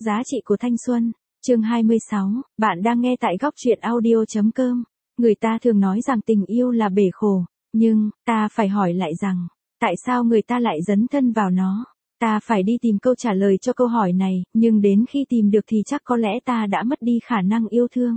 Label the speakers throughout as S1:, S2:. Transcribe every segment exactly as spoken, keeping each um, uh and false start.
S1: Giá trị của thanh xuân, chương hai mươi sáu, bạn đang nghe tại góc truyện audio.com. Người ta thường nói rằng tình yêu là bể khổ, nhưng, ta phải hỏi lại rằng, tại sao người ta lại dấn thân vào nó? Ta phải đi tìm câu trả lời cho câu hỏi này, nhưng đến khi tìm được thì chắc có lẽ ta đã mất đi khả năng yêu thương.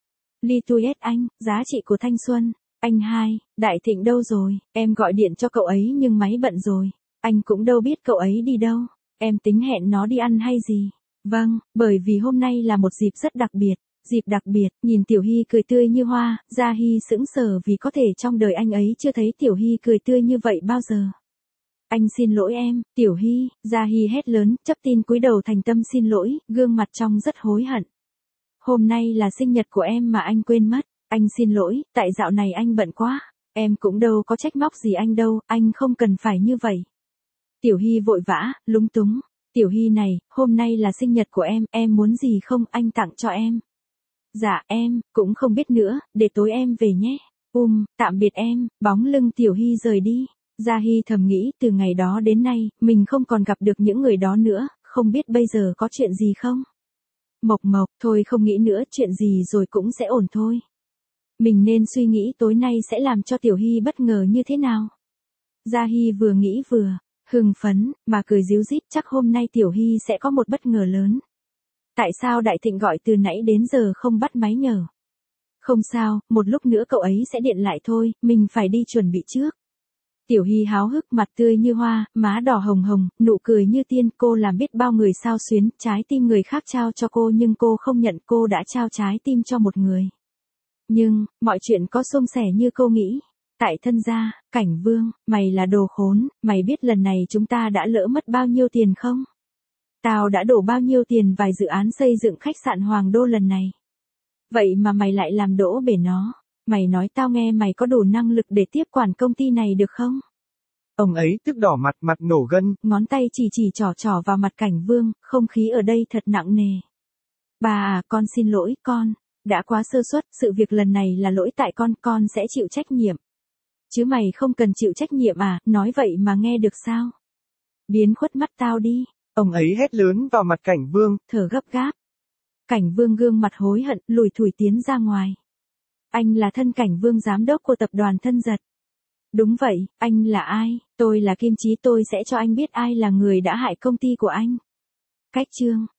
S1: Lituet Anh, giá trị của thanh xuân. Anh hai, Đại Thịnh đâu rồi? Em gọi điện cho cậu ấy nhưng máy bận rồi. Anh cũng đâu biết cậu ấy đi đâu. Em tính hẹn nó đi ăn hay gì? Vâng, bởi vì hôm nay là một dịp rất đặc biệt. Dịp đặc biệt, nhìn Tiểu Hy cười tươi như hoa, Gia Hy sững sờ vì có thể trong đời anh ấy chưa thấy Tiểu Hy cười tươi như vậy bao giờ. Anh xin lỗi em, Tiểu Hy, Gia Hy hét lớn, chấp tin cúi đầu thành tâm xin lỗi, gương mặt trong rất hối hận. Hôm nay là sinh nhật của em mà anh quên mất. Anh xin lỗi, tại dạo này anh bận quá. Em cũng đâu có trách móc gì anh đâu, anh không cần phải như vậy. Tiểu Hy vội vã, lúng túng. Tiểu Hy này, hôm nay là sinh nhật của em, em muốn gì không anh tặng cho em? Dạ em, cũng không biết nữa, để tối em về nhé. Um, tạm biệt em, bóng lưng Tiểu Hy rời đi. Gia Hy thầm nghĩ từ ngày đó đến nay, mình không còn gặp được những người đó nữa, không biết bây giờ có chuyện gì không? Mộc Mộc, thôi không nghĩ nữa, chuyện gì rồi cũng sẽ ổn thôi. Mình nên suy nghĩ tối nay sẽ làm cho Tiểu Hy bất ngờ như thế nào. Gia Hy vừa nghĩ vừa hưng phấn, mà cười ríu rít, chắc hôm nay Tiểu Hy sẽ có một bất ngờ lớn. Tại sao Đại Thịnh gọi từ nãy đến giờ không bắt máy nhờ? Không sao, một lúc nữa cậu ấy sẽ điện lại thôi, mình phải đi chuẩn bị trước. Tiểu Hy háo hức, mặt tươi như hoa, má đỏ hồng hồng, nụ cười như tiên, cô làm biết bao người xao xuyến, trái tim người khác trao cho cô nhưng cô không nhận, cô đã trao trái tim cho một người. Nhưng, mọi chuyện có suôn sẻ như cô nghĩ. Tại thân gia, Cảnh Vương, mày là đồ khốn, mày biết lần này chúng ta đã lỡ mất bao nhiêu tiền không? Tao đã đổ bao nhiêu tiền vài dự án xây dựng khách sạn Hoàng Đô lần này. Vậy mà mày lại làm đổ bể nó. Mày nói tao nghe mày có đủ năng lực để tiếp quản công ty này được không?
S2: Ông ấy tức đỏ mặt, mặt nổ gân.
S1: Ngón tay chỉ chỉ trỏ trỏ vào mặt Cảnh Vương, không khí ở đây thật nặng nề. Bà à, con xin lỗi, con. Đã quá sơ suất, sự việc lần này là lỗi tại con, con sẽ chịu trách nhiệm. Chứ mày không cần chịu trách nhiệm à, nói vậy mà nghe được sao? Biến khuất mắt tao đi.
S2: Ông ấy hét lớn vào mặt Cảnh Vương,
S1: thở gấp gáp. Cảnh Vương gương mặt hối hận, lùi thủi tiến ra ngoài. Anh là thân Cảnh Vương giám đốc của tập đoàn Thân Giật. Đúng vậy, anh là ai? Tôi là Kim Chí, tôi sẽ cho anh biết ai là người đã hại công ty của anh. Cách chương,